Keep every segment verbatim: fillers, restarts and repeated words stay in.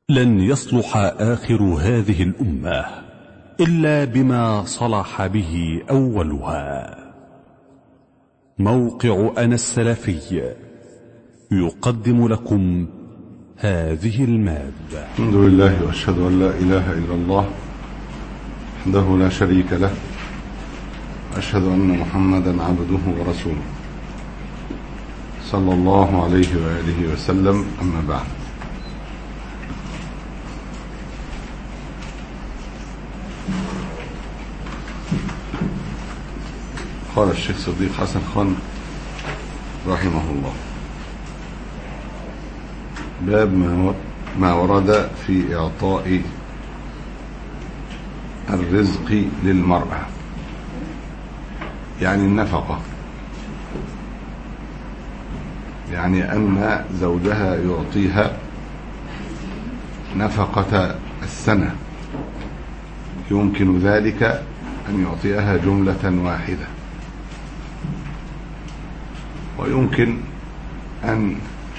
لن يصلح آخر هذه الأمة إلا بما صلح به أولها. موقع أنا السلفي يقدم لكم هذه المادة. الحمد لله وأشهد أن لا إله إلا الله وحده لا شريك له، وأشهد أن محمدا عبده ورسوله صلى الله عليه وآله وسلم. أما بعد، قال الشيخ صديق حسن خان رحمه الله: باب ما ورد في إعطاء الرزق للمرأة، يعني النفقة، يعني أن زوجها يعطيها نفقة السنة، يمكن ذلك أن يعطيها جملة واحدة، ويمكن أن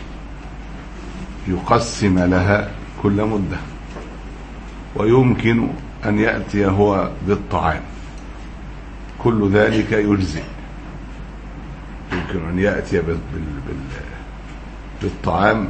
يقسم لها كل مدة، ويمكن أن يأتي هو بالطعام، كل ذلك يجزئ. يمكن أن يأتي بالطعام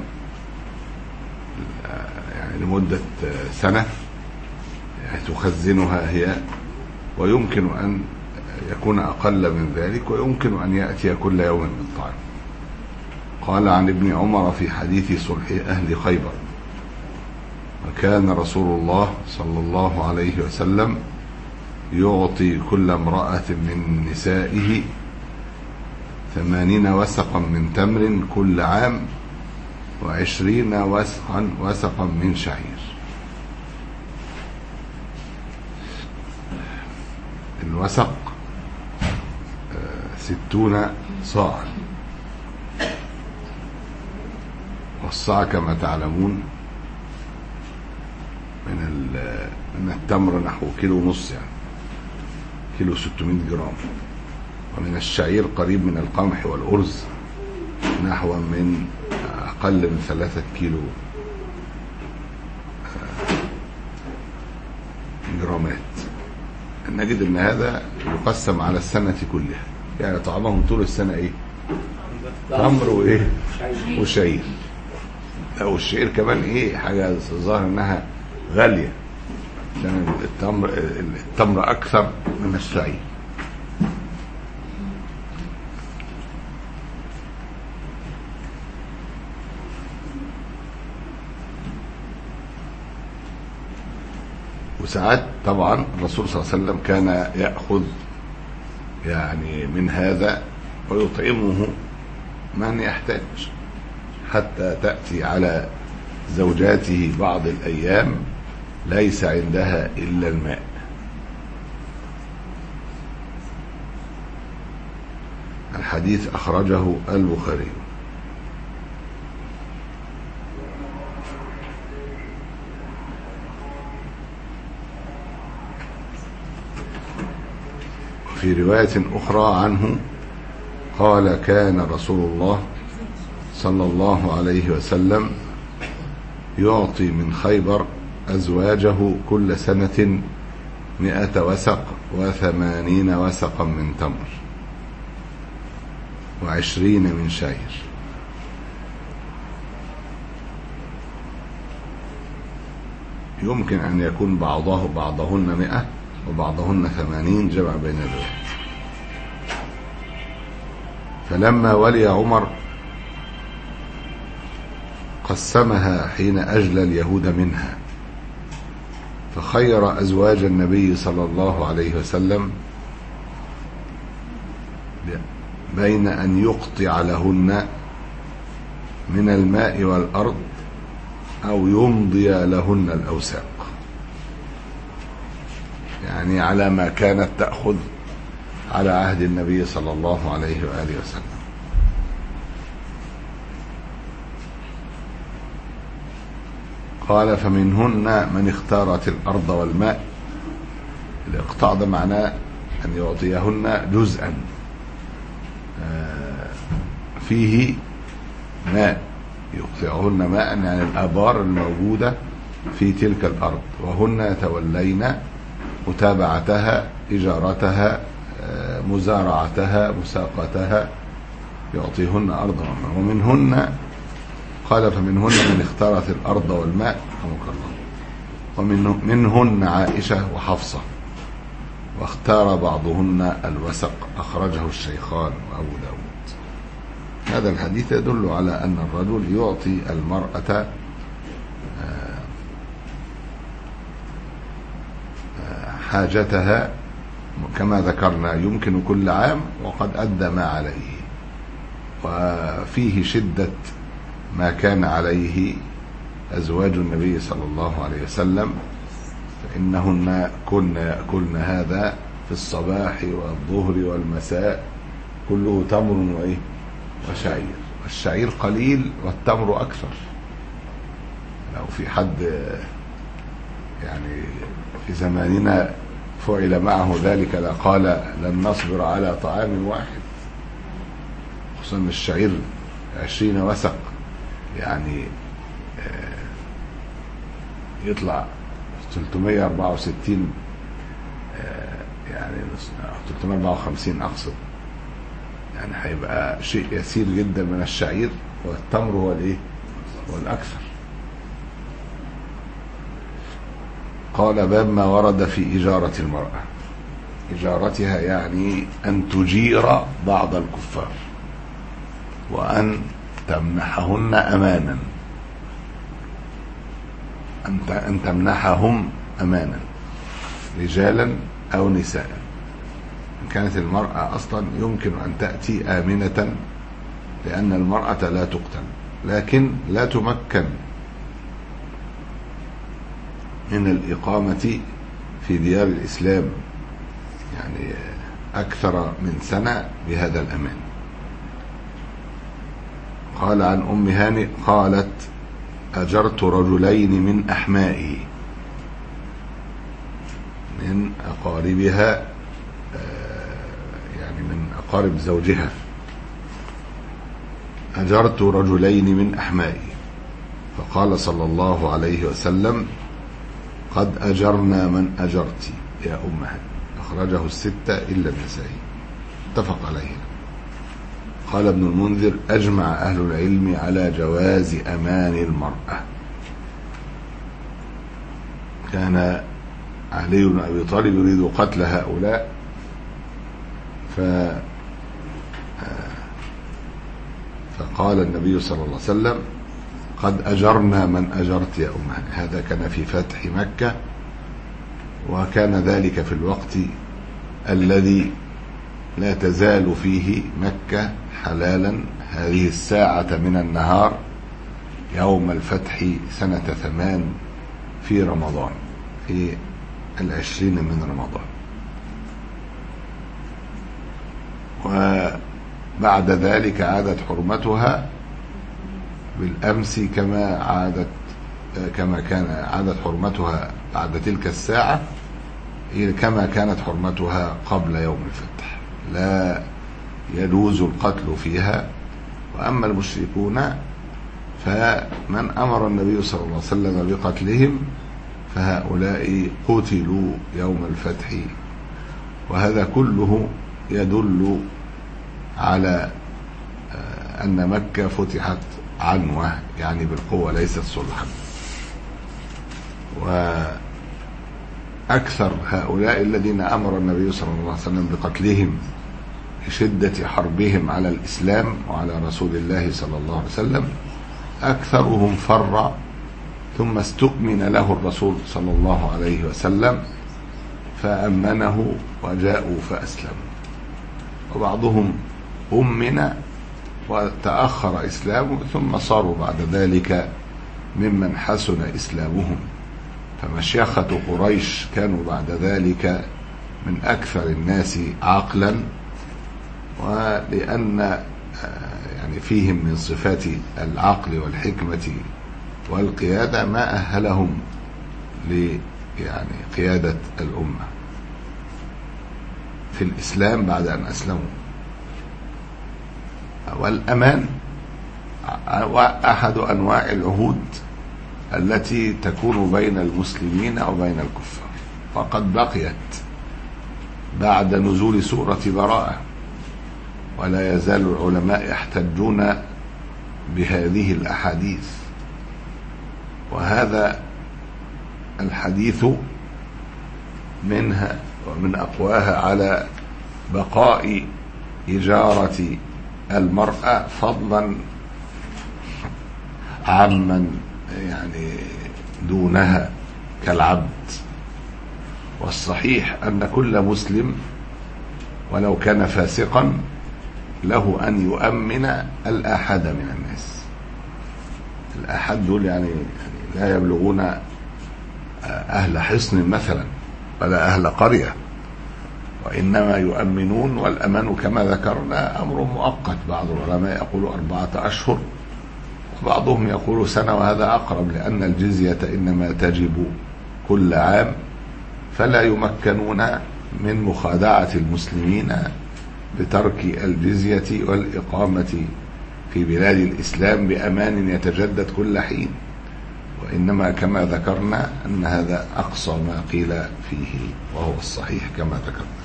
يعني لمدة سنة يعني تخزنها هي، ويمكن أن يكون أقل من ذلك، ويمكن أن يأتي كل يوم بالطعام. قال عن ابن عمر في حديث صلح أهل خيبر: وكان رسول الله صلى الله عليه وسلم يعطي كل امرأة من نسائه ثمانين وسقا من تمر كل عام، وعشرين وسقا وسقا من شعير. الوسق ستون صاعا، والصاع كما تعلمون من من التمر نحو كيلو ونص، يعني كيلو ستمائة جرام، ومن الشعير قريب من القمح والأرز نحو من أقل من ثلاثة كيلو جرامات. نجد أن هذا يقسم على السنة كلها، يعني طعامهم طول السنة إيه؟ تمر وإيه؟ وشعير. أو الشعير كمان إيه؟ حاجة ظاهر أنها غالية، لأن التمر التمر أكثر من الشعير. وساعات طبعا الرسول صلى الله عليه وسلم كان يأخذ يعني من هذا ويطعمه من يحتاج، حتى تأتي على زوجاته بعض الأيام ليس عندها إلا الماء. الحديث أخرجه البخاري. في رواية أخرى عنه قال: كان رسول الله صلى الله عليه وسلم يعطي من خيبر أزواجه كل سنة مئة وسق وثمانين وسقا من تمر وعشرين من شعير. يمكن أن يكون بعضه بعضهن مئة وبعضهن ثمانين، جمع بين الروايات. فلما ولي عمر قسمها حين أجلى اليهود منها، فخير أزواج النبي صلى الله عليه وسلم بين أن يقطع لهن من الماء والأرض أو يمضي لهن الأوساق، يعني على ما كانت تأخذ على عهد النبي صلى الله عليه وآله وسلم. قال: فمنهن من اختارت الأرض والماء. الإقطاع ده معناه أن يعطيهن جزءا فيه ماء، يقطعهن ماء يعني الآبار الموجودة في تلك الأرض، وهن يتولين متابعتها، إجارتها، مزارعتها، مساقتها، يعطيهن أرضا. ومنهن قال فمنهن من اختارت الأرض والماء، ومنهن عائشة وحفصة، واختار بعضهن الوسق. أخرجه الشيخان وأبو داود. هذا الحديث يدل على أن الرجل يعطي المرأة حاجتها كما ذكرنا، يمكن كل عام، وقد أدى ما عليه، وفيه شدة ما كان عليه أزواج النبي صلى الله عليه وسلم، فإنهن كن يأكلن هذا في الصباح والظهر والمساء، كله تمر وإيه وشعير، والشعير قليل والتمر أكثر. لو في حد يعني في زماننا فعل معه ذلك لقال لن نصبر على طعام واحد، خصوصا الشعير عشرين وسق، يعني يطلع ثلاثمائة وأربعة وستين، يعني ثلاثمائة وأربعة وخمسين أقصد، يعني هيبقى شيء يسير جدا من الشعير، والتمر هو الايه هو الأكثر. قال باب ما ورد في إجارة المرأة. إجارتها يعني أن تجير بعض الكفار، وأن تمنحهن أمانا، أن تمنحهم أمانا، رجالا أو نساء. إن كانت المرأة أصلا يمكن أن تأتي آمنة، لأن المرأة لا تقتل، لكن لا تمكن من الإقامة في ديار الإسلام يعني أكثر من سنة بهذا الأمان. قال عن أم هانئ قالت أجرت رجلين من أحمائي، من أقاربها، يعني من أقارب زوجها، أجرت رجلين من أحمائي، فقال صلى الله عليه وسلم قد أجرنا من أجرت يا أم هانئ. أخرجه الستة إلا النسائي، اتفق عليه. قال ابن المنذر أجمع أهل العلم على جواز أمان المرأة. كان علي بن أبي طالب يريد قتل هؤلاء، ف فقال النبي صلى الله عليه وسلم قد أجرنا من أجرت يا أم هانئ. هذا كان في فتح مكة، وكان ذلك في الوقت الذي لا تزال فيه مكة حلالا، هذه الساعة من النهار يوم الفتح سنة ثمان في رمضان، في العشرين من رمضان. وبعد ذلك عادت حرمتها بالأمس كما عادت كما كان عادت حرمتها بعد تلك الساعة كما كانت حرمتها قبل يوم الفتح، لا يجوز القتل فيها. وأما المشركون فمن أمر النبي صلى الله عليه وسلم بقتلهم فهؤلاء قتلوا يوم الفتح. وهذا كله يدل على أن مكة فتحت عنوة، يعني بالقوة ليست صلحا. وأكثر هؤلاء الذين أمر النبي صلى الله عليه وسلم بقتلهم لشدة حربهم على الإسلام وعلى رسول الله صلى الله عليه وسلم، أكثرهم فر ثم استؤمن له الرسول صلى الله عليه وسلم فأمنه وجاءوا فأسلموا، وبعضهم أمن وتأخر إسلامه ثم صاروا بعد ذلك ممن حسن إسلامهم. فمشيخة قريش كانوا بعد ذلك من أكثر الناس عقلا، ولأن يعني فيهم من صفات العقل والحكمة والقيادة ما أهلهم ل يعني قيادة الأمة في الإسلام بعد أن أسلموا. والأمان أحد أنواع العهود التي تكون بين المسلمين وبين الكفار. وقد بقيت بعد نزول سورة براءة، ولا يزال العلماء يحتجون بهذه الأحاديث. وهذا الحديث منها ومن أقواها على بقاء إجارة المرأة فضلا عمن يعني دونها كالعبد. والصحيح أن كل مسلم ولو كان فاسقا له أن يؤمن الآحد من الناس. الآحد دول يعني لا يبلغون أهل حصن مثلا ولا أهل قرية، وإنما يؤمنون. والأمان كما ذكرنا أمر مؤقت، بعض العلماء يقول أربعة أشهر وبعضهم يقول سنة، وهذا أقرب لأن الجزية إنما تجب كل عام، فلا يمكنون من مخادعة المسلمين بترك الجزية والإقامة في بلاد الإسلام بأمان يتجدد كل حين. وإنما كما ذكرنا أن هذا أقصى ما قيل فيه وهو الصحيح كما ذكرنا.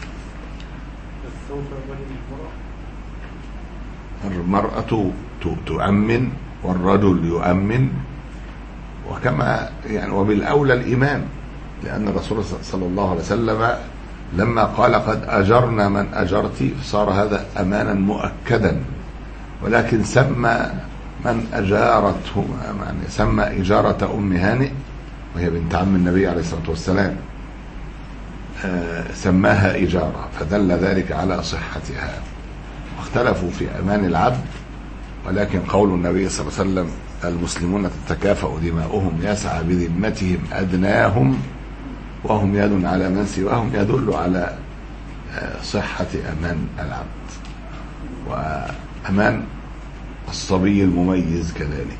المرأة تؤمن والرجل يؤمن، وكما يعني وبالأولى الإمام، لأن الرسول صلى الله عليه وسلم لما قال قد أجرنا من أجرت صار هذا أمانا مؤكدا، ولكن سمى من أجارته يعني سمى إجارة أم هانئ وهي بنت عم النبي عليه الصلاة والسلام سماها إجارة، فدل ذلك على صحتها. واختلفوا في أمان العبد، ولكن قول النبي صلى الله عليه وسلم المسلمون تتكافأ دماؤهم يسعى بذمتهم أدناهم وهم يد على من سواهم يدل على صحة أمان العبد وأمان الصبي المميز كذلك.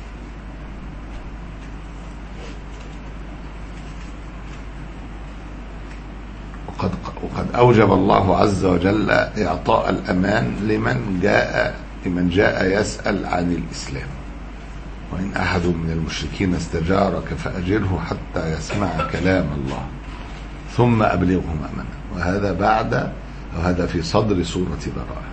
وقد, وقد أوجب الله عز وجل إعطاء الأمان لمن جاء لمن جاء يسأل عن الإسلام. وإن أحد من المشركين استجارك فأجره حتى يسمع كلام الله ثم أبلغه مأمنا. وهذا بعد وهذا في صدر سورة براءة.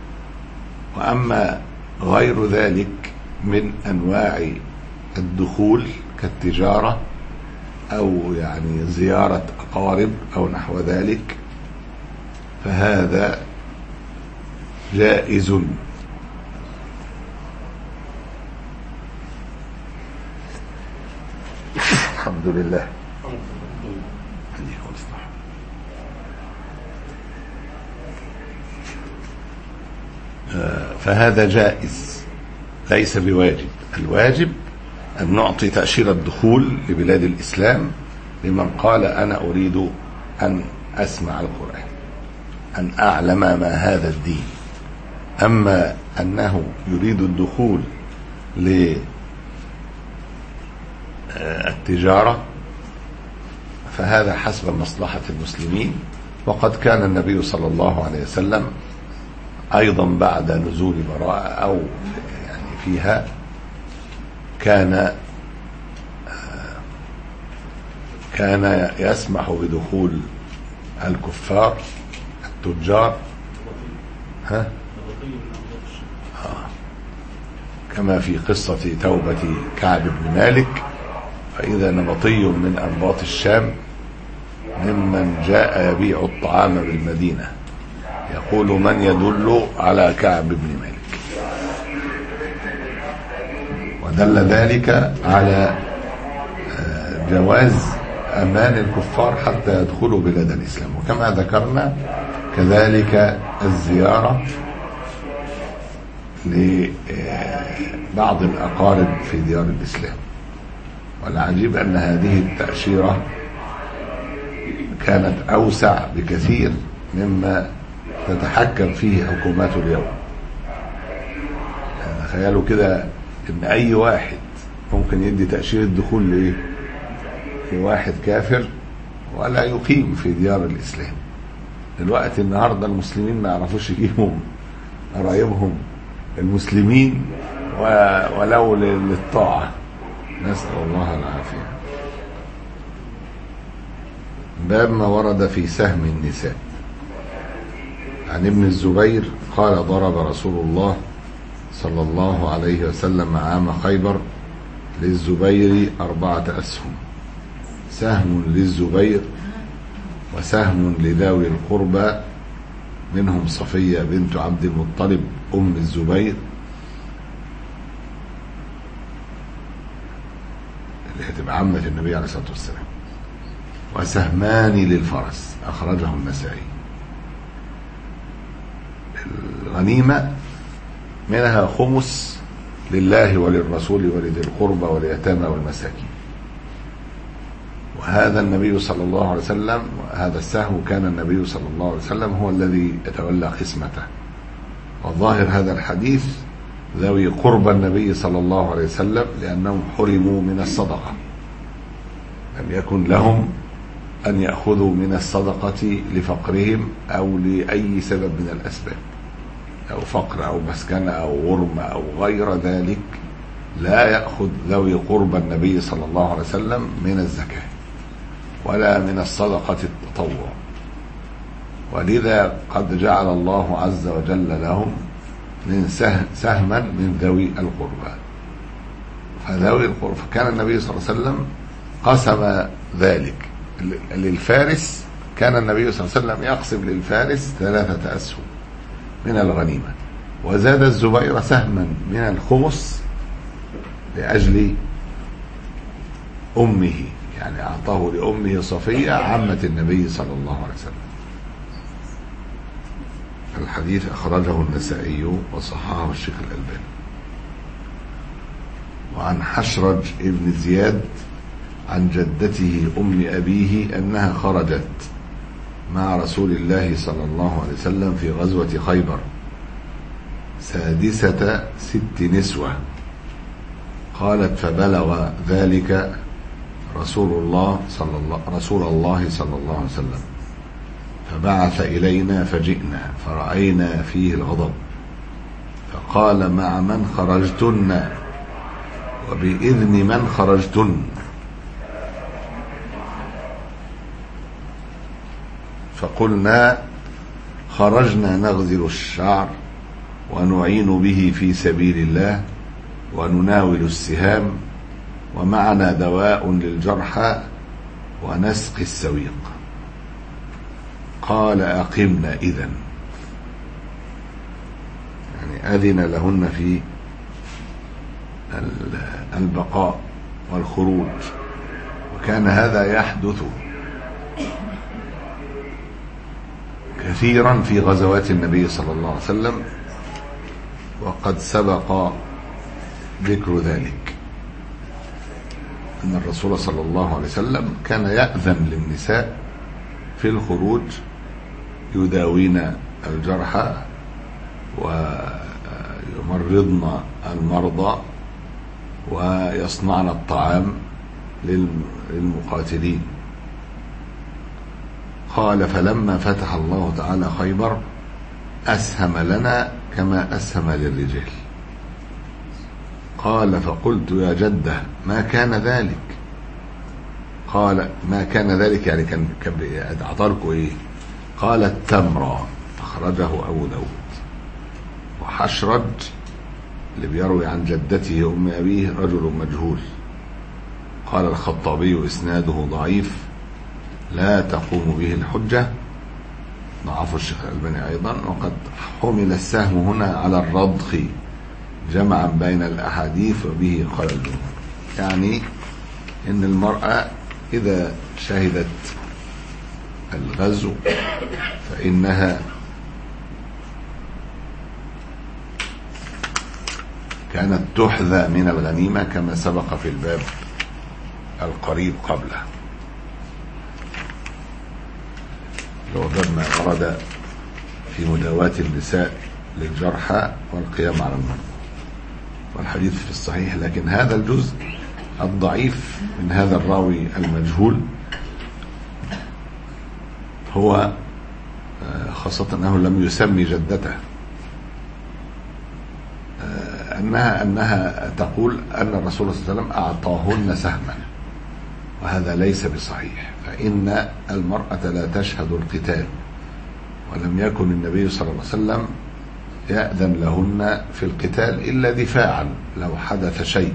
وأما غير ذلك من أنواع الدخول كالتجارة أو يعني زيارة أقارب أو نحو ذلك فهذا جائز. الحمد لله. فهذا جائز ليس بواجب. الواجب أن نعطي تأشيرة الدخول لبلاد الإسلام لمن قال أنا أريد أن أسمع القرآن، أن أعلم ما هذا الدين. أما أنه يريد الدخول للتجارة فهذا حسب مصلحة المسلمين. وقد كان النبي صلى الله عليه وسلم أيضا بعد نزول براءة أو يعني فيها كان كان يسمح بدخول الكفار التجار ها آه. كما في قصة توبة كعب بن مالك، فإذا نبطي من أنباط الشام ممن جاء يبيع الطعام بالمدينة يقول من يدل على كعب بن مالك، ودل ذلك على جواز أمان الكفار حتى يدخلوا بلاد الإسلام. وكما ذكرنا كذلك الزيارة لبعض الأقارب في ديار الإسلام. والعجيب أن هذه التأشيرة كانت أوسع بكثير مما تتحكم فيه حكومات اليوم. يعني تخيلوا كده ان اي واحد ممكن يدي تأشيرة دخول لايه لواحد كافر ولا يقيم في ديار الاسلام. دلوقتي النهارده المسلمين ما يعرفوش يجيبوا قرايبهم المسلمين ولو للطاعة، نسأل الله العافية. باب ما ورد في سهم النساء. عن ابن الزبير قال ضرب رسول الله صلى الله عليه وسلم عام خيبر للزبير أربعة أسهم، سهم للزبير وسهم لذوي القربى منهم صفية بنت عبد المطلب أم الزبير اللي هتبقى عمة النبي عليه الصلاة والسلام، وسهمان للفرس أخرجه النسائي. الغنيمة منها خمس لله وللرسول ولذي القربى واليتامى والمساكين. وهذا النبي صلى الله عليه وسلم، هذا السهم كان النبي صلى الله عليه وسلم هو الذي يتولى قسمته. وظاهر هذا الحديث ذوي قربى النبي صلى الله عليه وسلم لأنهم حرموا من الصدقة، لم يكن لهم أن يأخذوا من الصدقة لفقرهم أو لأي سبب من الأسباب، أو فقر أو مسكنة أو غرم أو غير ذلك. لا يأخذ ذوي قربى النبي صلى الله عليه وسلم من الزكاة ولا من الصدقة التطوع، ولذا قد جعل الله عز وجل لهم من سهما من ذوي القربى. فذوي القربى كان النبي صلى الله عليه وسلم قسم ذلك للفارس، كان النبي صلى الله عليه وسلم يقسم للفارس ثلاثة أسهم من الغنيمة، وزاد الزبير سهما من الخمس لأجل أمه، يعني أعطاه لأمه صفية عمة النبي صلى الله عليه وسلم. الحديث أخرجه النسائي وصححه الشيخ الألباني. وعن حشرج ابن زياد عن جدته أم أبيه أنها خرجت مع رسول الله صلى الله عليه وسلم في غزوة خيبر سادسة ست نسوة. قالت فبلغ ذلك رسول الله صلى الله رسول الله صلى الله عليه وسلم فبعث إلينا فجئنا فرأينا فيه الغضب، فقال مع من خرجتن وبإذن من خرجتن؟ فقلنا خرجنا نغزل الشعر ونعين به في سبيل الله ونناول السهام ومعنا دواء للجرحى ونسقي السويق. قال أقمنا إذن، يعني أذن لهن في البقاء والخروج. وكان هذا يحدث كثيرا في غزوات النبي صلى الله عليه وسلم، وقد سبق ذكر ذلك أن الرسول صلى الله عليه وسلم كان يأذن للنساء في الخروج يداوين الجرحى ويمرضن المرضى ويصنعن الطعام للمقاتلين. قال فلما فتح الله تعالى خيبر أسهم لنا كما أسهم للرجال. قال فقلت يا جدة ما كان ذلك؟ قال ما كان ذلك يعني كان أعطاركم إيه؟ قال التمرة، أخرجه أبو داود. وحشرج اللي بيروي عن جدته أم أبيه رجل مجهول. قال الخطابي إسناده ضعيف لا تقوم به الحجة، ضعف الشيخ الألباني أيضا. وقد حمل السهم هنا على الرضخ جمعا بين الأحاديث، وبه قال الجمهور، يعني إن المرأة إذا شهدت الغزو فإنها كانت تحذى من الغنيمة كما سبق في الباب القريب قبله، لو باب ما ورد في مداواة النساء للجرحى والقيام على المرضى، والحديث في الصحيح. لكن هذا الجزء الضعيف من هذا الراوي المجهول هو خاصة أنه لم يسمي جدته أنها أنها تقول أن الرسول صلى الله عليه وسلم أعطاهن سهما، وهذا ليس بصحيح، فإن المرأة لا تشهد القتال، ولم يكن النبي صلى الله عليه وسلم يأذن لهن في القتال إلا دفاعا لو حدث شيء،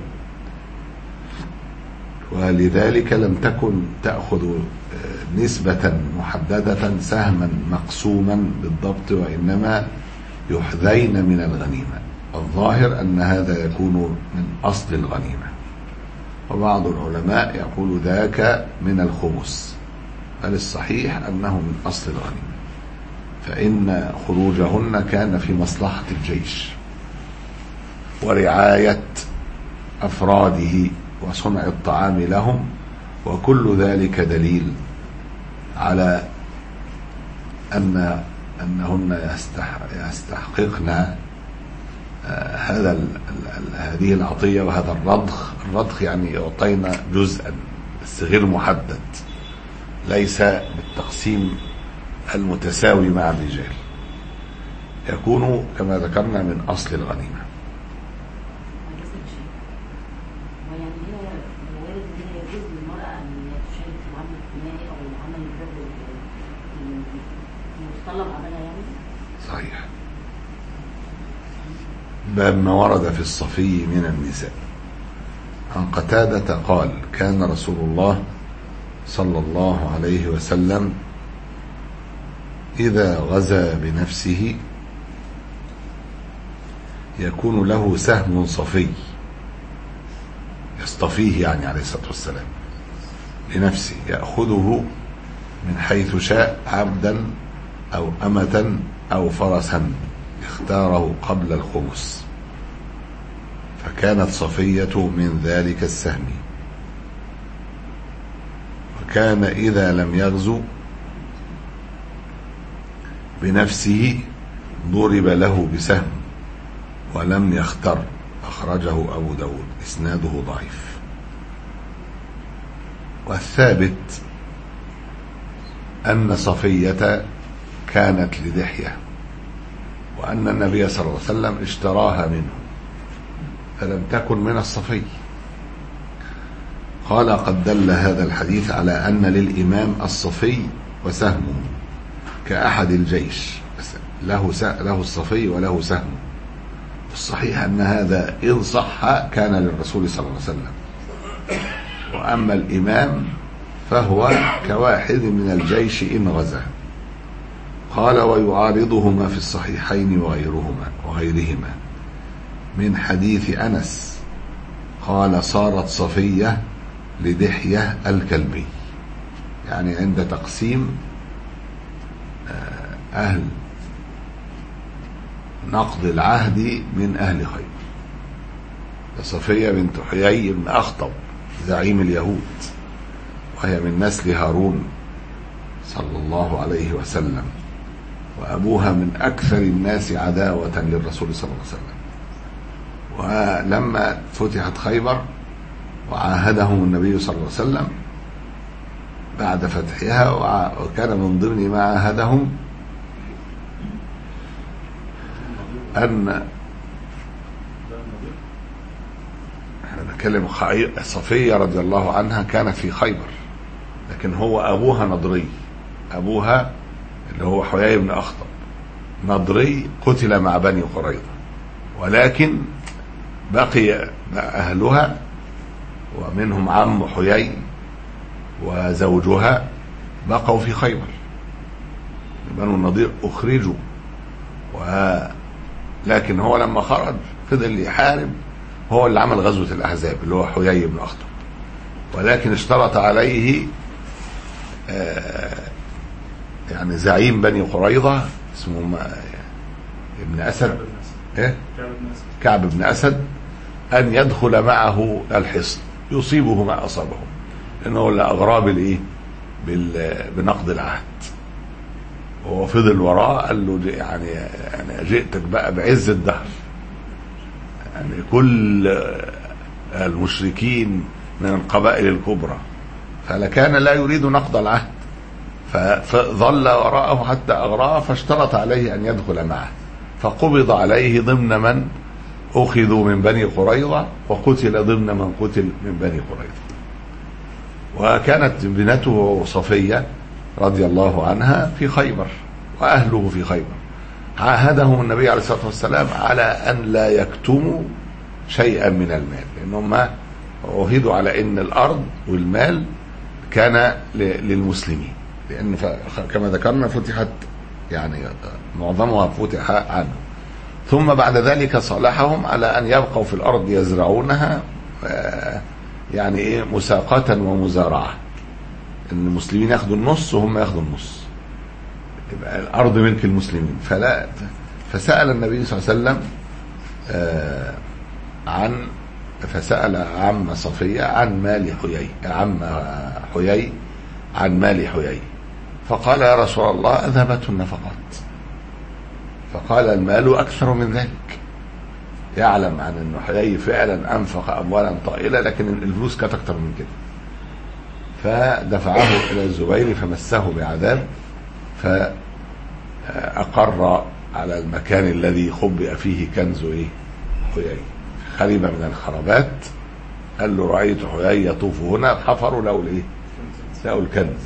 ولذلك لم تكن تأخذ نسبة محددة سهما مقسوما بالضبط، وإنما يحذين من الغنيمة. الظاهر أن هذا يكون من أصل الغنيمة، وبعض العلماء يقول ذاك من الخمس، بل الصحيح أنه من أصل الغنيمة، فإن خروجهن كان في مصلحة الجيش ورعاية أفراده وصنع الطعام لهم، وكل ذلك دليل على أن أنهن يستحققن هذا ال ال هذه العطية وهذا الرضخ. الرضخ يعني يعطينا جزءا بس غير محدد، ليس بالتقسيم المتساوي مع الرجال، يكون كما ذكرنا من أصل الغنيمة. صحيح. باب ما ورد في الصفي من النساء. عن قتادة قال: كان رسول الله صلى الله عليه وسلم إذا غزا بنفسه يكون له سهم صفي يصطفيه، يعني عليه الصلاة والسلام، لنفسه، يأخذه من حيث شاء، عبدا أو أمة أو فرسا اختاره قبل الخمس، فكانت صفية من ذلك السهم. وكان إذا لم يغزو بنفسه ضرب له بسهم ولم يختر، أخرجه أبو داود، إسناده ضعيف. والثابت أن صفية كانت لدحية، وأن النبي صلى الله عليه وسلم اشتراها منه، فلم تكن من الصفي. قال: قد دل هذا الحديث على أن للإمام الصفي وسهمه كأحد الجيش، له له الصفي وله سهم. الصحيح أن هذا إن صح كان للرسول صلى الله عليه وسلم، وأما الإمام فهو كواحد من الجيش إن غزا. قال: ويعارضهما في الصحيحين وغيرهما وغيرهما من حديث أنس قال: صارت صفية لدحية الكلبي، يعني عند تقسيم أهل نقض العهد من أهل خيبر، صفية بنت حيي بن أخطب زعيم اليهود، وهي من نسل هارون صلى الله عليه وسلم، وأبوها من أكثر الناس عداوة للرسول صلى الله عليه وسلم. ولما فتحت خيبر وعاهدهم النبي صلى الله عليه وسلم بعد فتحها، وكان من ضمن ما عاهدهم أن احنا نتكلم صفية رضي الله عنها كانت في خيبر، لكن هو أبوها نضري، أبوها اللي هو حيي بن أخطب نضري قتل مع بني قريظة، ولكن بقي أهلها ومنهم عم حيي وزوجها بقوا في خيبر. بنو النضير أخرجوا، ولكن هو لما خرج فضل يحارب، هو اللي عمل غزوة الأحزاب اللي هو حيي بن أخطب، ولكن اشترط عليه آه يعني زعيم بني قريظة اسمه ابن أسد، إيه؟ كعب بن أسد، أن يدخل معه الحصن يصيبه ما أصابه، لأنه اللي أغراه بالإيه؟ بنقض العهد. وهو فضل وراه قال له يعني يعني جئتك بقى بعز الدهر، يعني كل المشركين من القبائل الكبرى، فلكان لا يريد نقض العهد، فظل وراءه حتى أغراه، فاشترط عليه أن يدخل معه، فقبض عليه ضمن من أخذوا من بني قريظة وقتل ضمن من قتل من بني قريظة. وكانت ابنته صفية رضي الله عنها في خيبر وأهله في خيبر، عاهدهم النبي عليه الصلاة والسلام على أن لا يكتموا شيئا من المال، لأنهم عهدوا على أن الأرض والمال كان للمسلمين، لأن كما ذكرنا فتحت يعني معظمها فتح عنه. ثم بعد ذلك صالحهم على أن يبقوا في الأرض يزرعونها يعني إيه مساقة ومزارعة، أن المسلمين ياخدوا النص وهم ياخدوا النص، تبقى الأرض ملك المسلمين. فلا فسأل النبي صلى الله عليه وسلم عن فسأل عم صفية عن مال حيي، عم حيي عن مال حيي، فقال يا رسول الله أذهبته النفقات. فقال المال أكثر من ذلك، يعلم عن أنه حيي فعلا أنفق أموالا طائلة، لكن الفلوس كانت أكثر من كده. فدفعه إلى الزبير فمسه بعذاب، فأقر على المكان الذي خبئ فيه كنز إيه حيي، خريبة من الخرابات. قال له رأيت حيي يطوف هنا، حفروا له الإيه لقوا الكنز.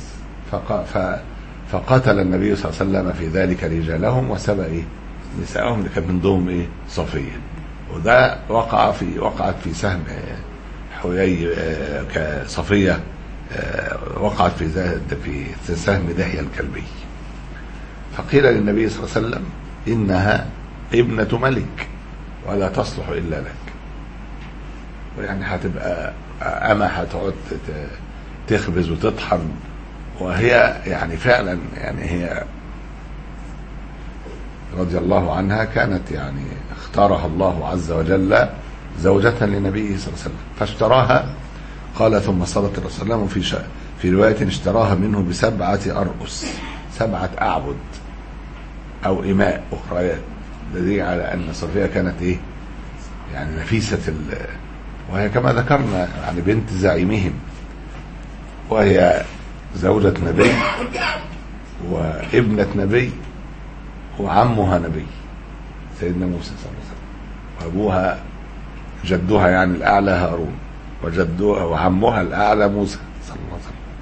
فقتل النبي صلى الله عليه وسلم في ذلك رجالهم وسبى إيه نساءهم اللي كان من ضمنهم إيه صفية. وده وقع في وقعت في سهم حيي كصفية، وقعت في في سهم دحية الكلبي. فقيل للنبي صلى الله عليه وسلم إنها ابنة ملك ولا تصلح إلا لك، يعني هتبقى أما هتقعد تخبز وتطحن، وهي يعني فعلا يعني هي رضي الله عنها كانت يعني اختارها الله عز وجل زوجة لنبيه صلى الله عليه وسلم فاشتراها. قال ثم صلت الرسول صلى الله عليه وسلم في في رواية اشتراها منه بسبعة أرؤس، سبعة أعبد أو إماء أخريات، دليل على أن صفية كانت إيه يعني نفيسة ال... وهي كما ذكرنا يعني بنت زعيمهم، وهي زوجة نبي وابنة نبي وعمها نبي سيدنا موسى صلى الله عليه وسلم، وأبوها جدها يعني الأعلى هارون، وجدها وعمها الأعلى موسى صلى الله عليه وسلم.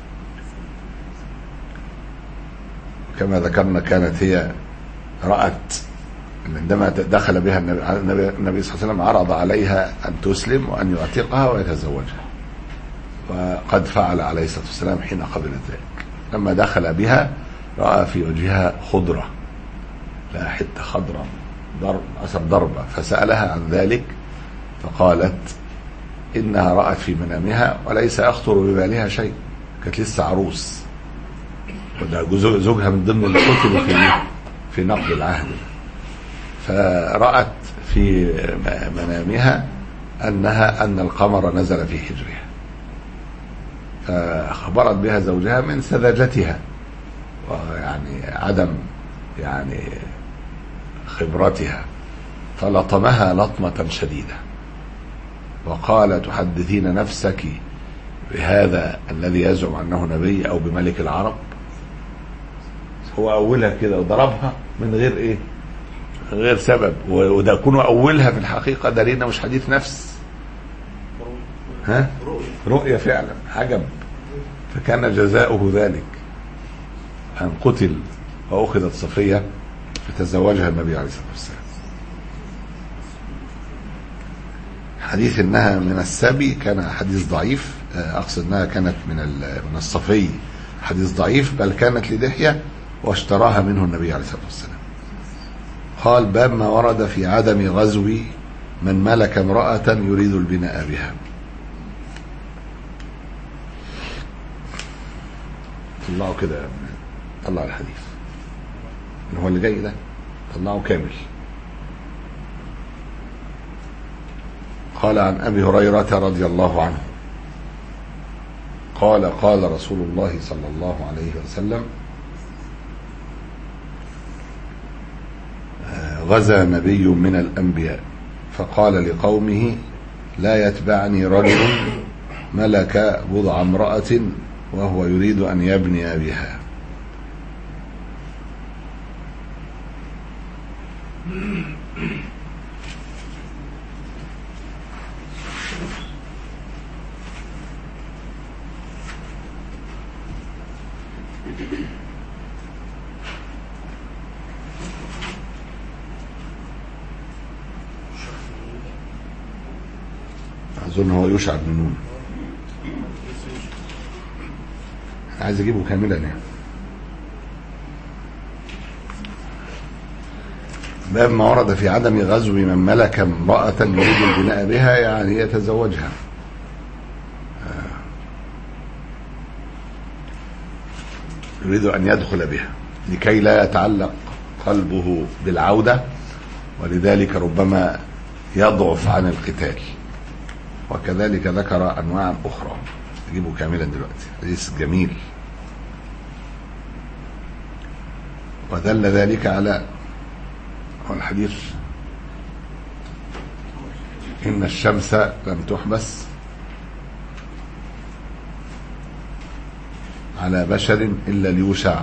كما ذكرنا كانت هي رأت عندما دخل بها النبي, النبي صلى الله عليه وسلم عرض عليها أن تسلم وأن يعتقها ويتزوجها، وقد فعل عليه الصلاة والسلام حين قبل ذلك. لما دخل بها رأى في وجهها خضرة، لا حتة خضرة ضرب أثر ضربة، فسألها عن ذلك فقالت إنها رأت في منامها وليس يخطر ببالها شيء، كانت لسه عروس، وده زوجها من ضمن اللي قتلوا في في نقض العهد. فرأت في منامها أنها أن القمر نزل في حجرها، فأخبرت بها زوجها من سذاجتها ويعني عدم يعني خبرتها، فلطمها لطمة شديدة وقال تحدثين نفسك بهذا الذي يزعم أنه نبي أو بملك العرب؟ هو أولها كده وضربها من غير إيه غير سبب، وده يكون أولها في الحقيقة دليلنا مش حديث نفس، ها رؤية فعلا عجب. فكان جزاؤه ذلك أن قتل وأخذت صفية فتزوجها النبي عليه الصلاة والسلام. حديث انها من السبي كان حديث ضعيف، اقصد انها كانت من من الصفي حديث ضعيف، بل كانت لدحية واشتراها منه النبي عليه الصلاة والسلام. قال باب ما ورد في عدم غزو من ملك امرأة يريد البناء بها. طلعوا كده، طلعوا الحديث اللي هو اللي جاي ده، طلعوا كامل. قال عن أبي هريرة رضي الله عنه قال قال رسول الله صلى الله عليه وسلم غزا نبي من الأنبياء فقال لقومه لا يتبعني رجل ملك بضع امرأة وهو يريد أن يبني بها. أظن هو يوشع بن نون. عايز أجيبه كاملا يعني. باب ما ورد في عدم غزو من ملك امرأة يريد البناء بها، يعني يتزوجها. يريد أن يدخل بها لكي لا يتعلق قلبه بالعودة، ولذلك ربما يضعف عن القتال. وكذلك ذكر أنواع أخرى نجيبه كاملا دلوقتي. حديث جميل. ودل ذلك على الحديث إن الشمس لم تحبس على بشر إلا ليوشع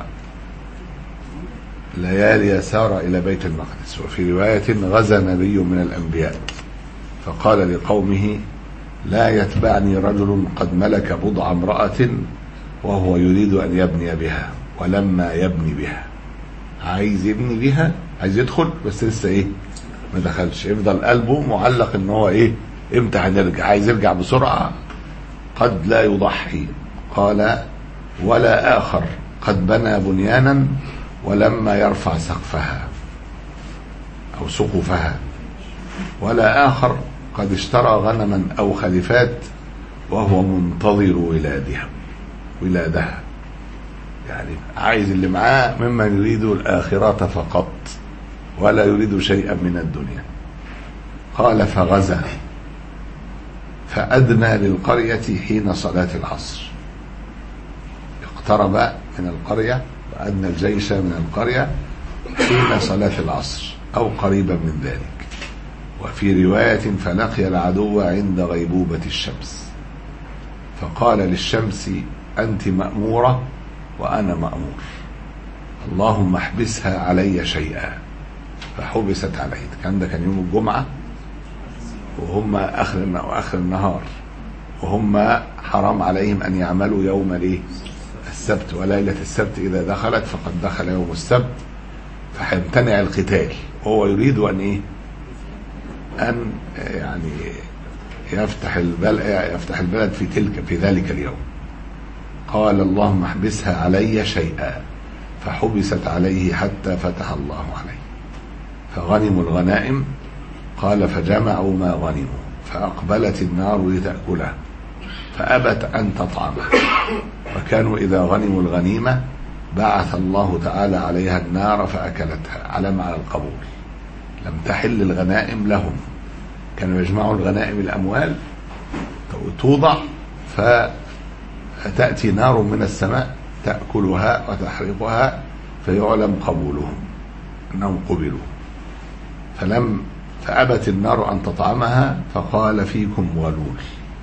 ليالي سار إلى بيت المقدس. وفي رواية غزا نبي من الأنبياء فقال لقومه لا يتبعني رجل قد ملك بضع امرأة وهو يريد أن يبني بها، ولما يبني بها عايز يبني بها، عايز يدخل بس لسه ايه ما دخلش، يفضل قلبه معلق ان هو ايه امتى هنرجع، عايز يرجع بسرعة قد لا يضحي. قال ولا آخر قد بنى بنيانا ولما يرفع سقفها أو سقفها، ولا آخر قد اشترى غنما أو خلفات وهو منتظر ولادها ولادها، يعني عايز اللي معاه ممن يريد الآخرة فقط ولا يريد شيئا من الدنيا. قال فغزا فأدنى للقرية حين صلاة العصر، اقترب من القرية وأدنى الجيش من القرية حين صلاة العصر أو قريبا من ذلك. وفي رواية فلقي العدو عند غيبوبة الشمس فقال للشمس أنت مأمورة وأنا مأمور، اللهم احبسها علي شيئا، فحبست عليه. كان ده كان يوم الجمعة وهم آخر آخر النهار، وهم حرام عليهم أن يعملوا يوم الايه السبت، وليلة السبت إذا دخلت فقد دخل يوم السبت، فهيمتنع القتال. وهو يريد أن إيه أن يعني يفتح البلد يفتح البلد في تلك في ذلك اليوم. قال اللهم احبسها علي شيئا، فحبست عليه حتى فتح الله عليه. فغنموا الغنائم. قال فجمعوا ما غنموا فأقبلت النار لتأكله فأبت أن تطعمه، وكانوا إذا غنموا الغنيمة بعث الله تعالى عليها النار فأكلتها، علم على القبول. لم تحل الغنائم لهم، كانوا يجمعوا الغنائم الأموال توضع فتأتي نار من السماء تأكلها وتحرقها فيعلم قبولهم أنهم قبلوا. فلم فأبت النار أن تطعمها فقال فيكم غلول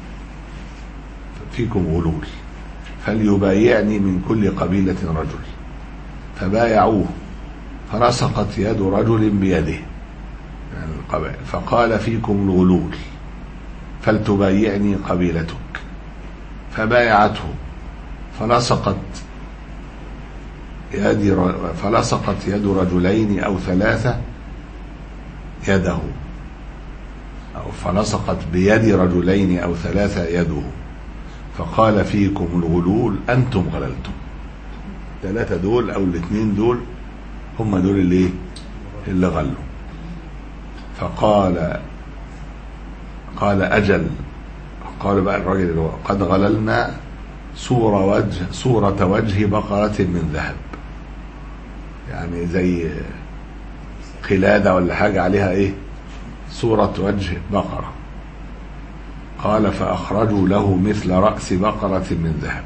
فيكم غلول فليبايعني من كل قبيلة رجل، فبايعوه فرسقت يد رجل بيده يعني القبائل، فقال فيكم الغلول فلتبايعني قبيلتك، فبايعته فلصقت يد فلصقت يد رجلين أو ثلاثة يده، أو فلصقت بيد رجلين أو ثلاثة يده، فقال فيكم الغلول أنتم غللتم. ثلاثة دول أو الاثنين دول هم دول اللي اللي غلوا. فقال قال أجل، قال بقى الراجل اللي هو قد غللنا صورة وجه صورة وجه بقرة من ذهب، يعني زي قلادة ولا حاجة عليها ايه صورة وجه بقرة. قال فأخرجوا له مثل رأس بقرة من ذهب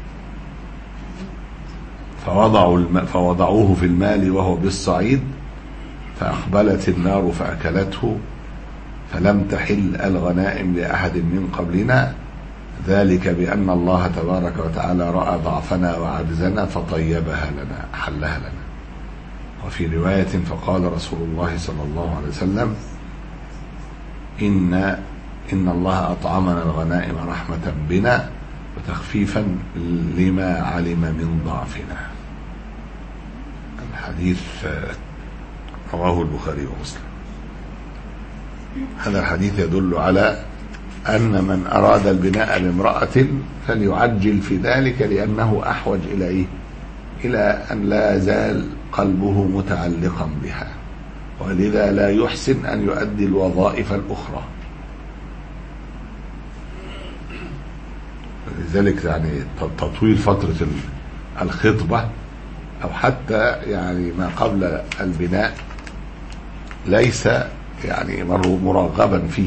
فوضعوا الم... فوضعوه في المال وهو بالصعيد، فأقبلت النار فأكلته، فلم تحل الغنائم لأحد من قبلنا، ذلك بأن الله تبارك وتعالى رأى ضعفنا وعجزنا فطيبها لنا حلها لنا. وفي رواية فقال رسول الله صلى الله عليه وسلم إن إن الله أطعمنا الغنائم رحمة بنا وتخفيفا لما علم من ضعفنا. الحديث رواه البخاري ومسلم. هذا الحديث يدل على أن من أراد البناء بامرأة فليعجل في ذلك، لأنه أحوج إلى إيه؟ إلى أن لا يزال قلبه متعلقا بها، ولذا لا يحسن أن يؤدي الوظائف الأخرى. لذلك يعني تطويل فترة الخطبة أو حتى يعني ما قبل البناء ليس يعني مرغبا فيه،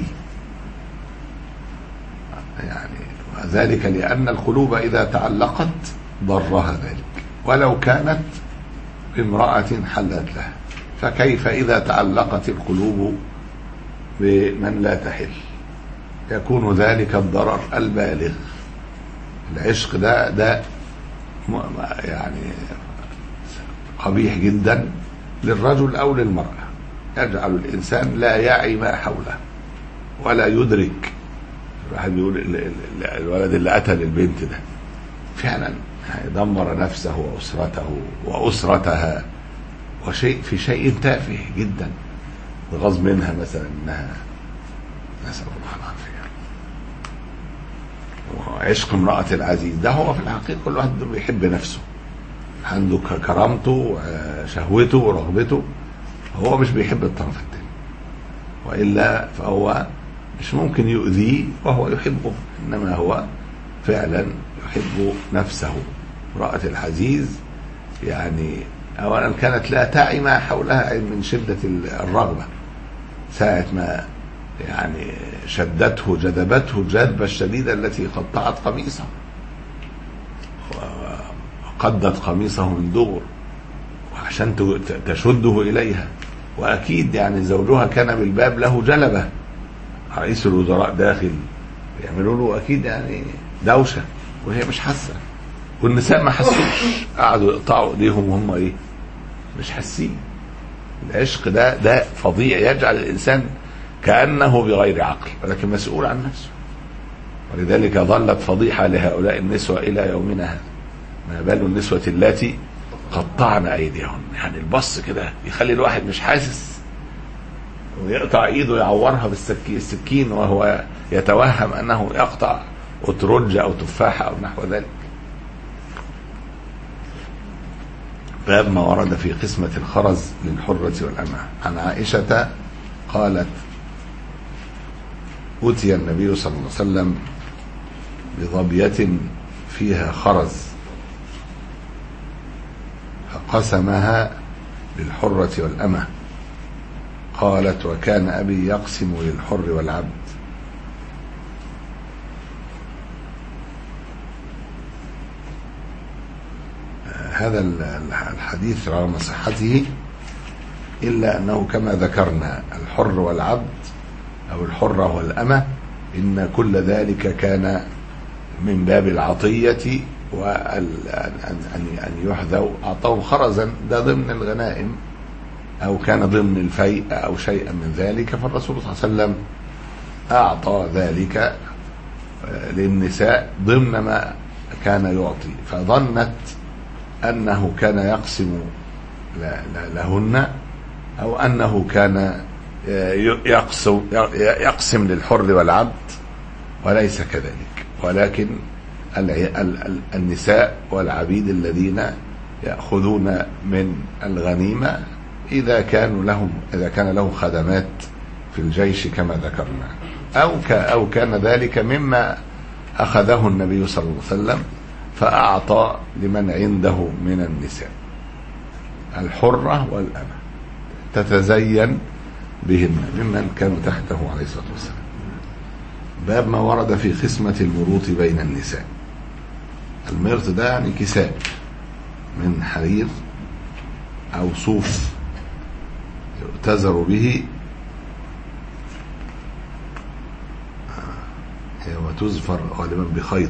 يعني ذلك لأن القلوب إذا تعلقت ضرها ذلك، ولو كانت بامرأة حلت لها، فكيف إذا تعلقت القلوب بمن لا تحل؟ يكون ذلك الضرر البالغ. العشق ده ده يعني قبيح جدا للرجل أو للمرأة، يجعل الإنسان لا يعي ما حوله ولا يدرك. الواحد بيقول الولد اللي قتل البنت ده فعلا دمر نفسه وأسرته وأسرتها، وشيء في شيء تافه جدا، غصب منها مثلا انها نسأل الله العافية. وعشق امرأة العزيز ده هو في الحقيقة كل واحد بيحب نفسه، عنده كرامته شهوته ورغبته، هو مش بيحب الطرف الثاني، وإلا فهو مش ممكن يؤذيه وهو يحبه، إنما هو فعلا يحب نفسه. امرأة العزيز يعني أولا كانت لا تعي ما حولها من شدة الرغبة، ساعة ما يعني شدته جذبته الجذبة الشديدة التي قطعت قميصه وقدت قميصه من دبر وعشان تشده إليها. وأكيد يعني زوجها كان بالباب له جلبة، رئيس الوزراء داخل يعملوا له أكيد يعني دوشة وهي مش حاسة، والنساء ما حسوش، قعدوا يقطعوا ايديهم وهم ايه مش حاسين. العشق ده ده فظيع، يجعل الانسان كانه بغير عقل ولكن مسؤول عن نفسه. ولذلك ظلت فضيحه لهؤلاء النسوه الى يومنا هذا، ما بال النسوه اللاتي قطعن ايديهن. يعني البص كده يخلي الواحد مش حاسس ويقطع ايده يعورها بالسكين وهو يتوهم انه يقطع أترج أو تفاحة أو نحو ذلك. باب ما ورد في قسمة الخرز للحرة والأمة. عن عائشة قالت: أتي النبي صلى الله عليه وسلم بظبية فيها خرز فقسمها للحرة والأمة. قالت: وكان أبي يقسم للحر والعبد. هذا الحديث رغم صحته إلا أنه كما ذكرنا الحر والعبد أو الحرة والأمة إن كل ذلك كان من باب العطية، وأن يحذوا أعطوا خرزا ده ضمن الغنائم أو كان ضمن الفيء أو شيئا من ذلك، فالرسول صلى الله عليه وسلم أعطى ذلك للنساء ضمن ما كان يعطي، فظنت أنه كان يقسم لهن أو أنه كان يقسم, يقسم للحر والعبد، وليس كذلك، ولكن النساء والعبيد الذين يأخذون من الغنيمة إذا كانوا لهم إذا كان لهم خدمات في الجيش كما ذكرنا، أو أو كان ذلك مما أخذه النبي صلى الله عليه وسلم فأعطى لمن عنده من النساء الحرة والأمة تتزين بهن ممن كانوا تحته عليه الصلاة والسلام. باب ما ورد في قسمة المروط بين النساء. المرط ده يعني كساء من حرير أو صوف يؤتزر به وتزفر غالبا بخيط.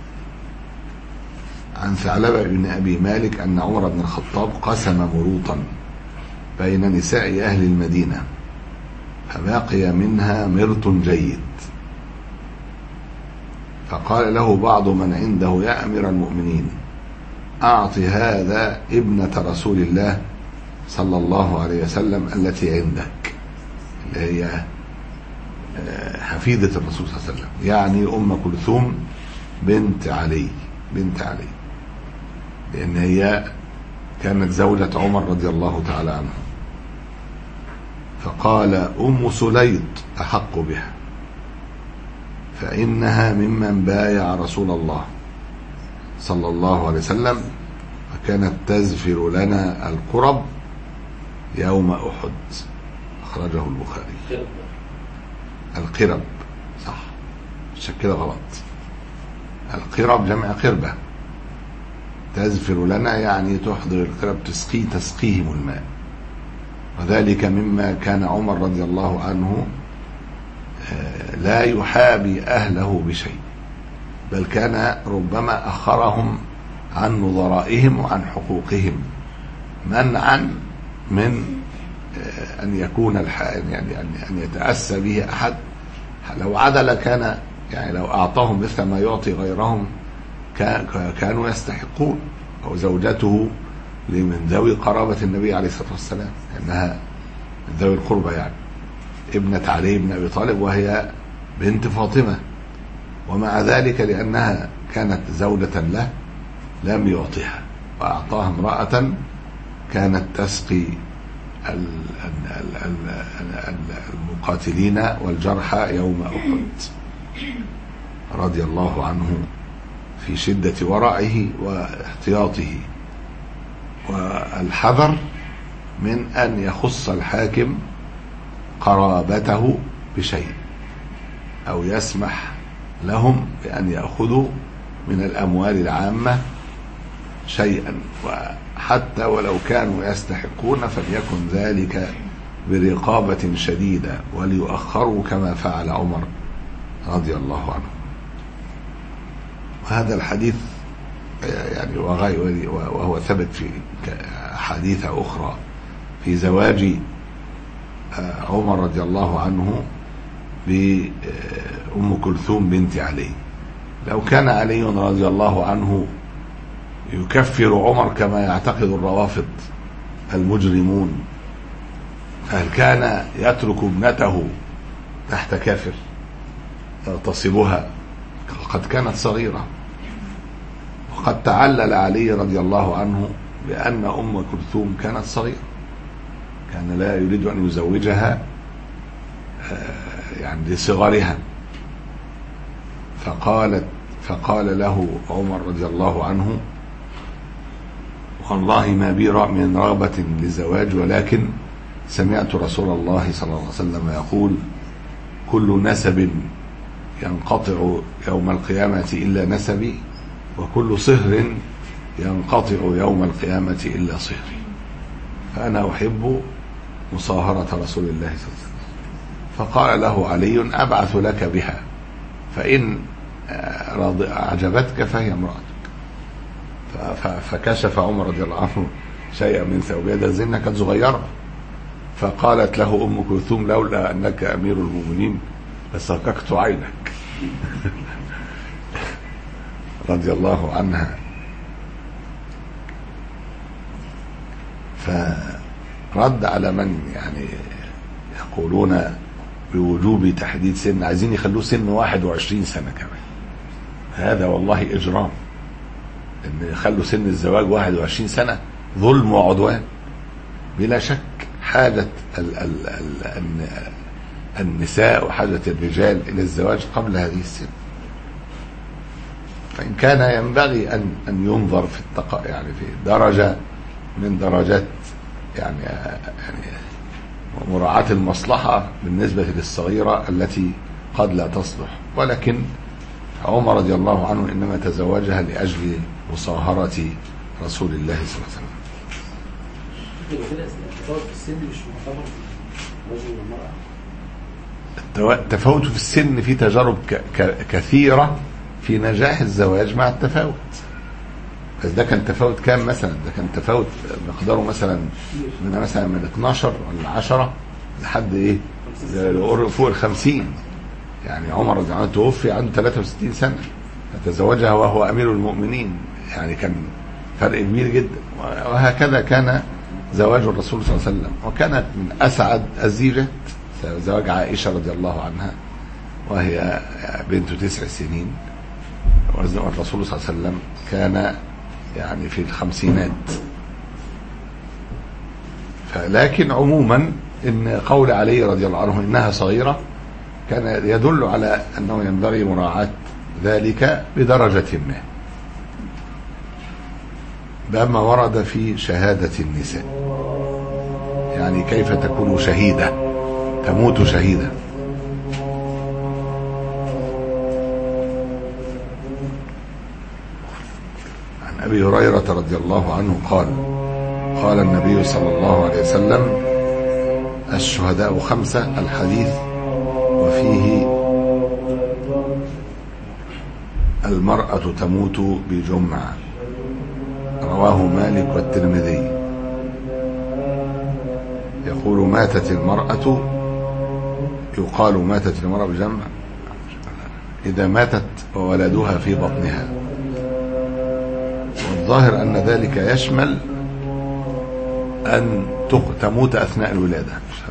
عن ثعلبة بن أبي مالك أن عمر بن الخطاب قسم مروطا بين نساء أهل المدينة فباقي منها مرط جيد، فقال له بعض من عنده: يا أمير المؤمنين، أعط هذا ابنة رسول الله صلى الله عليه وسلم التي عندك، اللي هي حفيدة الرسول صلى الله عليه وسلم، يعني أم كلثوم بنت علي بنت علي لأن هي كانت زوجة عمر رضي الله تعالى عنه. فقال: أم سليط أحق بها، فإنها ممن بايع رسول الله صلى الله عليه وسلم، وكانت تزفر لنا القرب يوم أحد. أخرجه البخاري. القرب صح، مش كده غلط. القرب جمع قربة. تزفر لنا يعني تحضر القرب، تسقي تسقيهم الماء. وذلك مما كان عمر رضي الله عنه لا يحابي أهله بشيء، بل كان ربما أخرهم عن نظرائهم وعن حقوقهم منعا من أن يكون الحائن، يعني أن يتأسى به أحد. لو عدل كان، يعني لو أعطاهم مثل ما يعطي غيرهم كانوا يستحقون. أو زوجته من ذوي قرابة النبي عليه الصلاة والسلام، إنها من ذوي القربة، يعني ابنة علي بن أبي طالب وهي بنت فاطمة، ومع ذلك لأنها كانت زوجة له لم يعطيها، وأعطاها امرأة كانت تسقي المقاتلين والجرحى يوم أحد رضي الله عنه في شدة ورعه واحتياطه والحذر من أن يخص الحاكم قرابته بشيء أو يسمح لهم بأن يأخذوا من الأموال العامة شيئا، وحتى ولو كانوا يستحقون فليكن ذلك برقابة شديدة، وليؤخروا كما فعل عمر رضي الله عنه. وهذا الحديث يعني وهو ثبت في حديث أخرى في زواج عمر رضي الله عنه بأم كلثوم بنت علي. لو كان علي رضي الله عنه يكفر عمر كما يعتقد الروافض المجرمون، هل كان يترك ابنته تحت كافر يغتصبها؟ قد كانت صغيرة. وقد تعلل علي رضي الله عنه بأن أم كلثوم كانت صغيرة، كان لا يريد أن يزوجها يعني لصغرها. فقالت فقال له عمر رضي الله عنه: والله ما بي من رغبة للزواج، ولكن سمعت رسول الله صلى الله عليه وسلم يقول: كل نسب ينقطع يوم القيامة إلا نسبي، وكل صهر ينقطع يوم القيامة إلا صهري، فأنا أحب مصاهرة رسول الله صلى الله عليه وسلم. فقال له علي: أبعث لك بها، فإن أعجبتك فهي امرأتك. فكشف عمر رضي الله عنه شيئا من ثوبها، ده الزنا كانت صغيرة. فقالت له أم كلثوم: لولا أنك أمير المؤمنين لسككت عينك رضي الله عنها. فرد على من يعني يقولون بوجوب تحديد سن، عايزين يخلوه سن واحد وعشرين سنة كمان. هذا والله إجرام، ان يخلوا سن الزواج واحد وعشرين سنة، ظلم وعدوان. بلا شك حاجة ال ال ال النساء وحاجة الرجال إلى الزواج قبل هذه السن. فإن كان ينبغي أن أن ينظر في التق... يعني في درجة من درجات يعني يعني مراعاة المصلحة بالنسبة للصغيرة التي قد لا تصلح. ولكن عمر رضي الله عنه إنما تزوجها لأجل مصاهرة رسول الله صلى الله عليه وسلم. التفاوت في السن مش معتبر رجل ومرأة. التفاوت في السن في تجارب كثيرة في نجاح الزواج مع التفاوت. بس ده كان تفاوت كام مثلا؟ ده كان تفاوت مقداره مثلا من مثلا من اتناشر ولا عشرة لحد ايه فوق الخمسين. يعني عمر رضي الله عنه توفي عنده ثلاثة وستين سنة، فتزوجها وهو أمير المؤمنين، يعني كان فرق كبير جدا. وهكذا كان زواج الرسول صلى الله عليه وسلم، وكانت من أسعد الزيجات زواج عائشة رضي الله عنها وهي بنت تسع سنين، والرسول صلى الله عليه وسلم كان يعني في الخمسينات. لكن عموما إن قول علي رضي الله عنه إنها صغيرة كان يدل على أنه ينبغي مراعاة ذلك بدرجة ما. بما ورد في شهادة النساء، يعني كيف تكون شهيدة، تموت شهيدة. عن أبي هريرة رضي الله عنه قال قال النبي صلى الله عليه وسلم: الشهداء خمسة. الحديث وفيه المرأة تموت بجمعة، رواه مالك والترمذي. يقول ماتت المرأة، يقال ماتت المرأة بجمع إذا ماتت وولدها في بطنها، والظاهر أن ذلك يشمل أن تموت أثناء الولادة،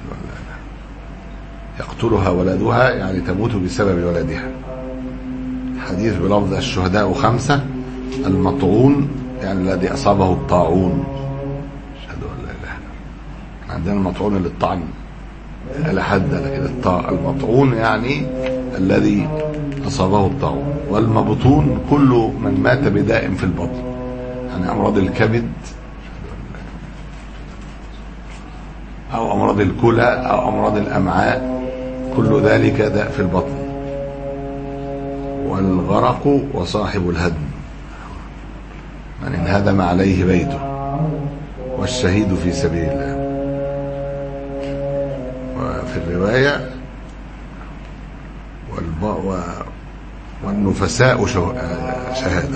يقتلها ولدها يعني تموت بسبب ولدها. حديث بلفظ الشهداء خمسة: المطعون يعني الذي أصابه الطاعون، أشهد أن لا إله إلا الله. عندنا المطعون اللي الطعن على حد، لكن المطعون يعني الذي أصابه الطاعون. والمبطون كل من مات بداء في البطن، يعني أمراض الكبد أو أمراض الكلى أو أمراض الأمعاء، كل ذلك داء في البطن. والغرق وصاحب الهدم، من انهدم عليه بيته، والشهيد في سبيل الله. وفي الرواية والنفساء شهادة.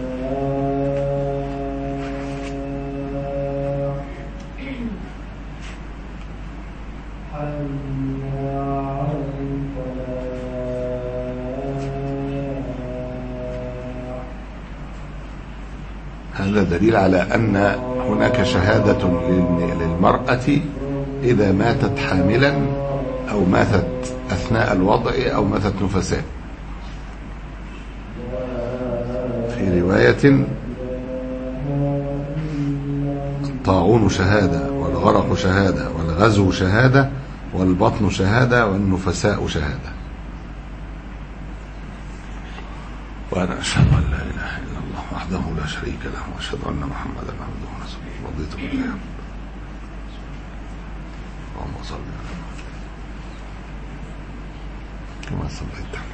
هذا دليل على أن هناك شهادة للمرأة إذا ماتت حاملا أو ماتت أثناء الوضع أو ماتت نفساء. في رواية: الطاعون شهادة، والغرق شهادة، والغزو شهادة، والبطن شهادة، والنفساء شهادة. وأنا أشهد أن لا إله إلا الله وحده لا شريك له، وأشهد أن محمدا عبده ورسوله. رضيت بالله اللهم صل على محمد كما صليت على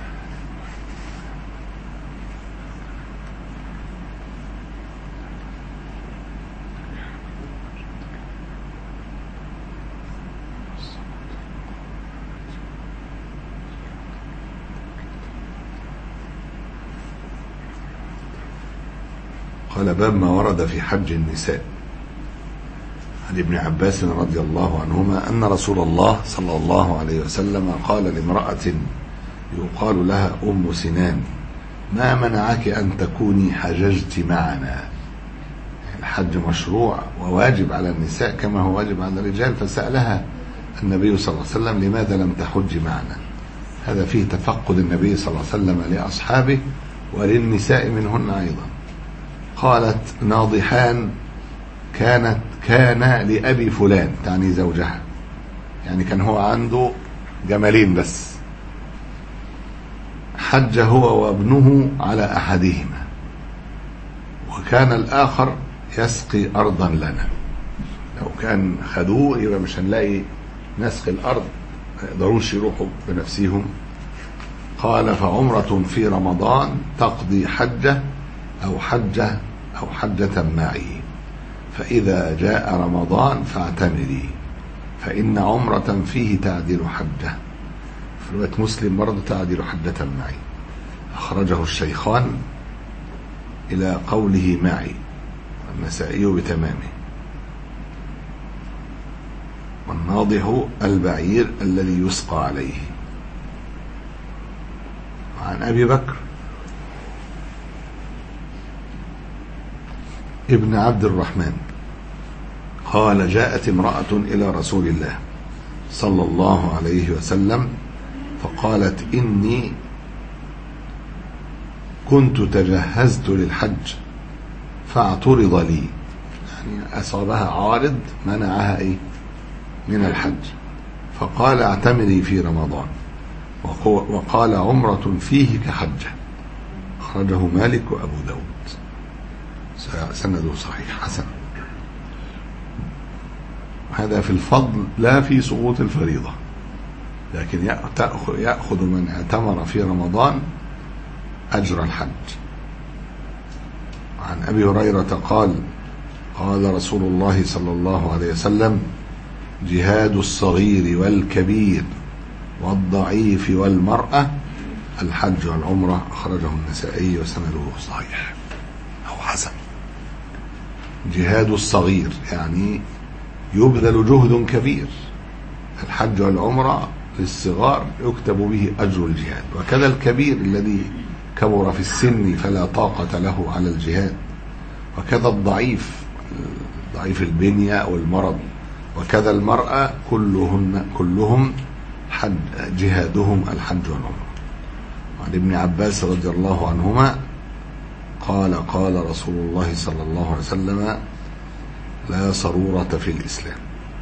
قال: باب ما ورد في حج النساء. عن ابن عباس رضي الله عنهما أن رسول الله صلى الله عليه وسلم قال لامرأة يقال لها أم سنان: ما منعك أن تكوني حججت معنا؟ الحج مشروع وواجب على النساء كما هو واجب على الرجال، فسألها النبي صلى الله عليه وسلم: لماذا لم تحج معنا؟ هذا فيه تفقد النبي صلى الله عليه وسلم لأصحابه وللنساء منهن أيضا. قالت: ناضحان كانت كان لأبي فلان، تعني زوجها، يعني كان هو عنده جملين بس، حج هو وابنه على أحدهما، وكان الآخر يسقي أرضا لنا. لو كان خدوه يبقى مش هنلاقي نسقي الأرض، ما يقدروش يروحوا بنفسهم. قال: فعمرة في رمضان تقضي حجة أو حجة أو حجة معي، فإذا جاء رمضان فاعتمري، فإن عمرة فيه تعدل حجة. في رواية مسلم برضه تعدل حجة معي. أخرجه الشيخان إلى قوله معي، النسائي بتمامه. والناضح البعير الذي يسقى عليه. عن أبي بكر ابن عبد الرحمن قال جاءت امرأة إلى رسول الله صلى الله عليه وسلم فقالت إني كنت تجهزت للحج فاعترض لي، يعني أصابها عارض منعها إيه من الحج، فقال اعتمري في رمضان، وقال عمرة فيه كحجة. أخرجه مالك وأبو داود، سنده صحيح حسن. هذا في الفضل لا في سقوط الفريضة، لكن يأخذ من اعتمر في رمضان أجر الحج. عن أبي هريرة قال قال رسول الله صلى الله عليه وسلم جهاد الصغير والكبير والضعيف والمرأة الحج والعمرة. أخرجه النسائي وسنده صحيح أو حسن. جهاد الصغير يعني يبذل جهد كبير، الحج والعمرة للصغار يكتب به أجر الجهاد، وكذا الكبير الذي كبر في السن فلا طاقة له على الجهاد، وكذا الضعيف ضعيف البنية والمرض، وكذا المرأة كلهن كلهم حج جهادهم الحج والعمرة. وعن ابن عباس رضي الله عنهما قال قال رسول الله صلى الله عليه وسلم لا صرورة في الإسلام.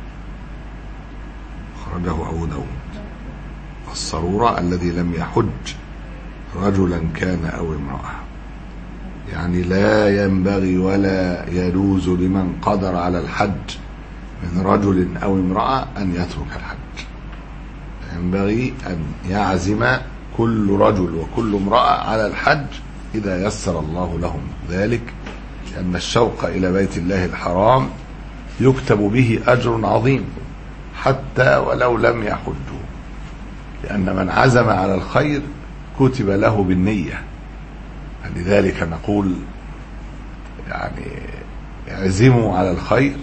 أخرجه أبو داود. الصرورة الذي لم يحج رجلا كان أو امرأة، يعني لا ينبغي ولا يجوز لمن قدر على الحج من رجل أو امرأة أن يترك الحج. ينبغي أن يعزم كل رجل وكل امرأة على الحج إذا يسر الله لهم ذلك، لأن الشوق إلى بيت الله الحرام يكتب به أجر عظيم حتى ولو لم يحجوا، لأن من عزم على الخير كتب له بالنية. لذلك نقول يعني اعزموا على الخير،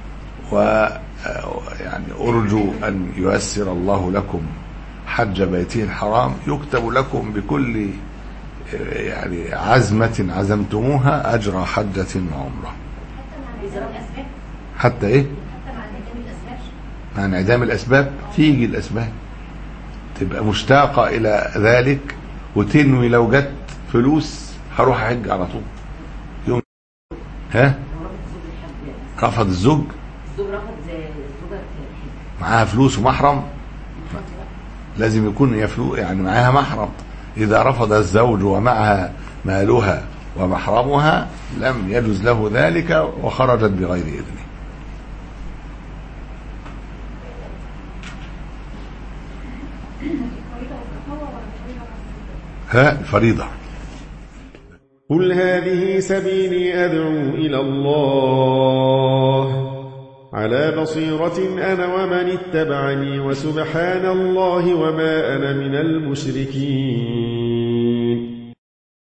ويعني أرجو أن ييسر الله لكم حج بيته الحرام، يكتب لكم بكل يعني عزمة عزمتموها أجر حجة وعمرة. حتى إيه؟ مع انعدام الأسباب تيجي الأسباب، تبقى مشتاقة إلى ذلك وتنوي لو جت فلوس هروح أحج على طول. يوم ها رفض الزوج معاها فلوس ومحرم، لازم يكون هي فلوس يعني معاها محرم. إذا رفض الزوج ومعها مالها ومحرمها لم يجوز له ذلك وخرجت بغير إذنه. ها الفريضة. قل هذه سبيلي أدعو إلى الله على بصيرة أنا ومن اتبعني وسبحان الله وما أنا من المشركين.